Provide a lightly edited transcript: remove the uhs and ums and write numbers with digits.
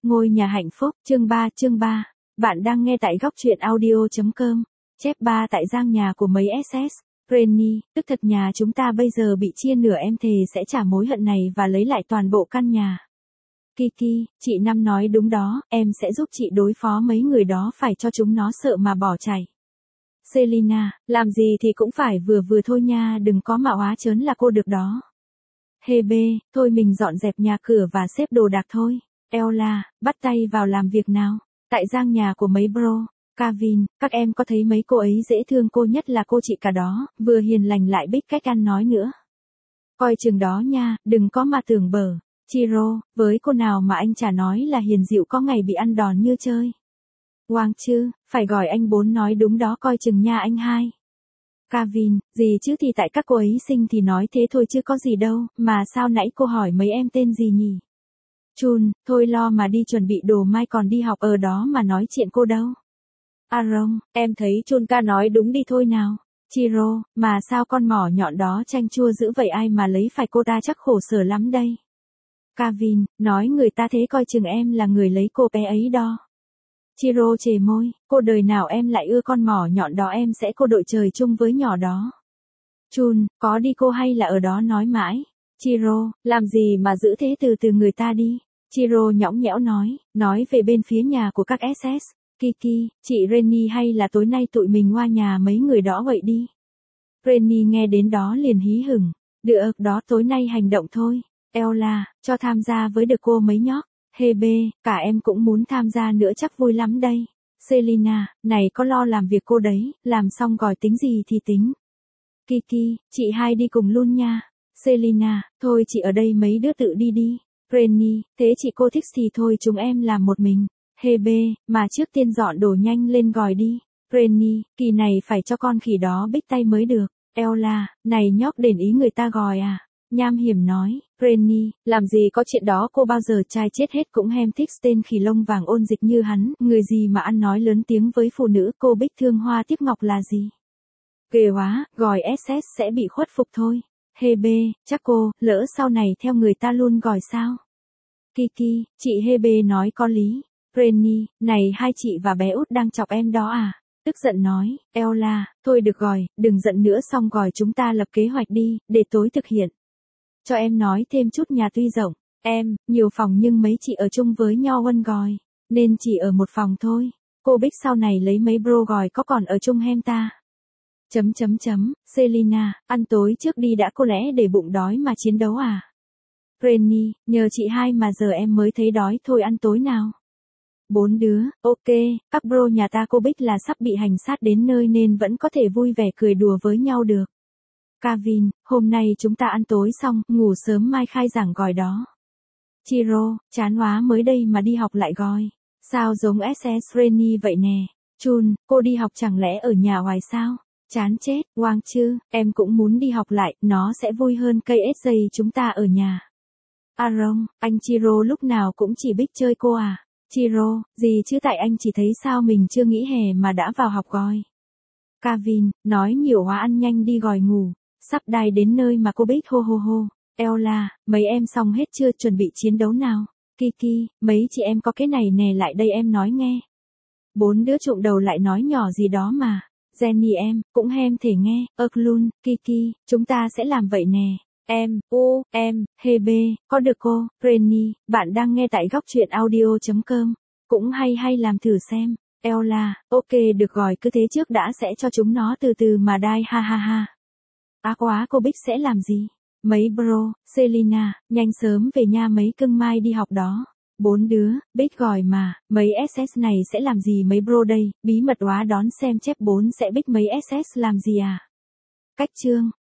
Ngôi nhà hạnh phúc, chương 3. Bạn đang nghe tại góc truyện audio.com. Chép 3 tại giang nhà của mấy SS. Rennie, tức thật nhà chúng ta bây giờ bị chia nửa, em thề sẽ trả mối hận này và lấy lại toàn bộ căn nhà. Kiki, chị Năm nói đúng đó, em sẽ giúp chị đối phó mấy người đó, phải cho chúng nó sợ mà bỏ chạy. Selina, làm gì thì cũng phải vừa vừa thôi nha, đừng có mạo hóa chớn là cô được đó. Hebe, thôi mình dọn dẹp nhà cửa và xếp đồ đạc thôi. Ella, bắt tay vào làm việc nào. Tại giang nhà của mấy bro. Kevin, các em có thấy mấy cô ấy dễ thương, cô nhất là cô chị cả đó, vừa hiền lành lại biết cách ăn nói nữa. Coi chừng đó nha, đừng có mà tưởng bở. Chiro, với cô nào mà anh chả nói là hiền dịu có ngày bị ăn đòn như chơi. Wang chứ, phải gọi anh 4 nói đúng đó, coi chừng nha anh 2. Kevin, gì chứ thì tại các cô ấy xinh thì nói thế thôi chứ có gì đâu, mà sao nãy cô hỏi mấy em tên gì nhỉ? Chun, thôi lo mà đi chuẩn bị đồ, mai còn đi học ở đó mà nói chuyện cô đâu. Aaron, em thấy Chun ca nói đúng, đi thôi nào. Chiro, mà sao con mỏ nhọn đó chanh chua dữ vậy, ai mà lấy phải cô ta chắc khổ sở lắm đây. Kevin, nói người ta thế, coi chừng em là người lấy cô bé ấy đó. Chiro chề môi, cô đời nào em lại ưa con mỏ nhọn đó, em sẽ cô đội trời chung với nhỏ đó. Chun, có đi cô hay là ở đó nói mãi? Chiro, làm gì mà giữ thế, từ từ người ta đi. Chiro nhõng nhẽo nói về bên phía nhà của các SS. Kiki, chị Rennie hay là tối nay tụi mình qua nhà mấy người đó vậy đi. Rennie nghe đến đó liền hí hửng. Được đó, tối nay hành động thôi. Ella, cho tham gia với được cô mấy nhóc. Hebe, cả em cũng muốn tham gia nữa, chắc vui lắm đây. Selina, này có lo làm việc cô đấy, làm xong gọi tính gì thì tính. Kiki, chị hai đi cùng luôn nha. Selina, thôi chị ở đây, mấy đứa tự đi đi. Rennie, thế chị cô thích thì thôi chúng em làm một mình. Hebe, mà trước tiên dọn đồ nhanh lên gọi đi. Rennie, kỳ này phải cho con khỉ đó bích tay mới được. Ella, này nhóc đền ý người ta gọi à. Nham hiểm nói, Rennie, làm gì có chuyện đó, cô bao giờ trai chết hết cũng hem thích tên khỉ lông vàng ôn dịch như hắn, người gì mà ăn nói lớn tiếng với phụ nữ, cô bích thương hoa tiếp ngọc là gì. Ghê quá, gọi SS sẽ bị khuất phục thôi. Hebe, chắc cô, lỡ sau này theo người ta luôn gọi sao? Kiki, chị Hebe nói có lý. Rennie, này hai chị và bé út đang chọc em đó à? Tức giận nói, Ella, thôi được gọi, đừng giận nữa, xong gọi chúng ta lập kế hoạch đi, để tối thực hiện. Cho em nói thêm chút, nhà tuy rộng, nhiều phòng nhưng mấy chị ở chung với nhau ân gọi, nên chỉ ở một phòng thôi. Cô Bích sau này lấy mấy bro gọi có còn ở chung hem ta? Selina, ăn tối trước đi đã, có lẽ để bụng đói mà chiến đấu à? Rennie, nhờ chị hai mà giờ em mới thấy đói, thôi ăn tối nào. 4 đứa, ok, các bro nhà ta cô Bích là sắp bị hành sát đến nơi nên vẫn có thể vui vẻ cười đùa với nhau được. Kevin, hôm nay chúng ta ăn tối xong, ngủ sớm mai khai giảng gọi đó. Chiro, chán hóa mới đây mà đi học lại gọi. Sao giống SS Rennie vậy nè. Chun, cô đi học chẳng lẽ ở nhà hoài sao? Chán chết. Wang chứ, em cũng muốn đi học lại, nó sẽ vui hơn cây SJ chúng ta ở nhà. Aaron, anh Chiro lúc nào cũng chỉ Bích chơi cô à? Chiro, gì chứ tại anh chỉ thấy sao mình chưa nghỉ hè mà đã vào học gọi. Kevin, nói nhiều quá, ăn nhanh đi gọi ngủ. Sắp đài đến nơi mà cô Bích hô hô hô. Ella, mấy em xong hết chưa, chuẩn bị chiến đấu nào. Kiki, mấy chị em có cái này nè, lại đây em nói nghe. 4 đứa trụm đầu lại nói nhỏ gì đó mà. Jenny em, cũng hem thể nghe. Luôn, Kiki, chúng ta sẽ làm vậy nè. Hebe, có được cô. Rennie, bạn đang nghe tại góc truyện audio.com. Cũng hay làm thử xem. Ella, ok được gọi, cứ thế trước đã, sẽ cho chúng nó từ từ mà đai, ha ha ha. Quá, cô Bích sẽ làm gì? Mấy bro, Selina, nhanh sớm về nha mấy cưng, mai đi học đó. 4 đứa, Bích gọi mà, mấy SS này sẽ làm gì mấy bro đây, bí mật quá, đón xem chép 4 sẽ Bích mấy SS làm gì à? Cách chương.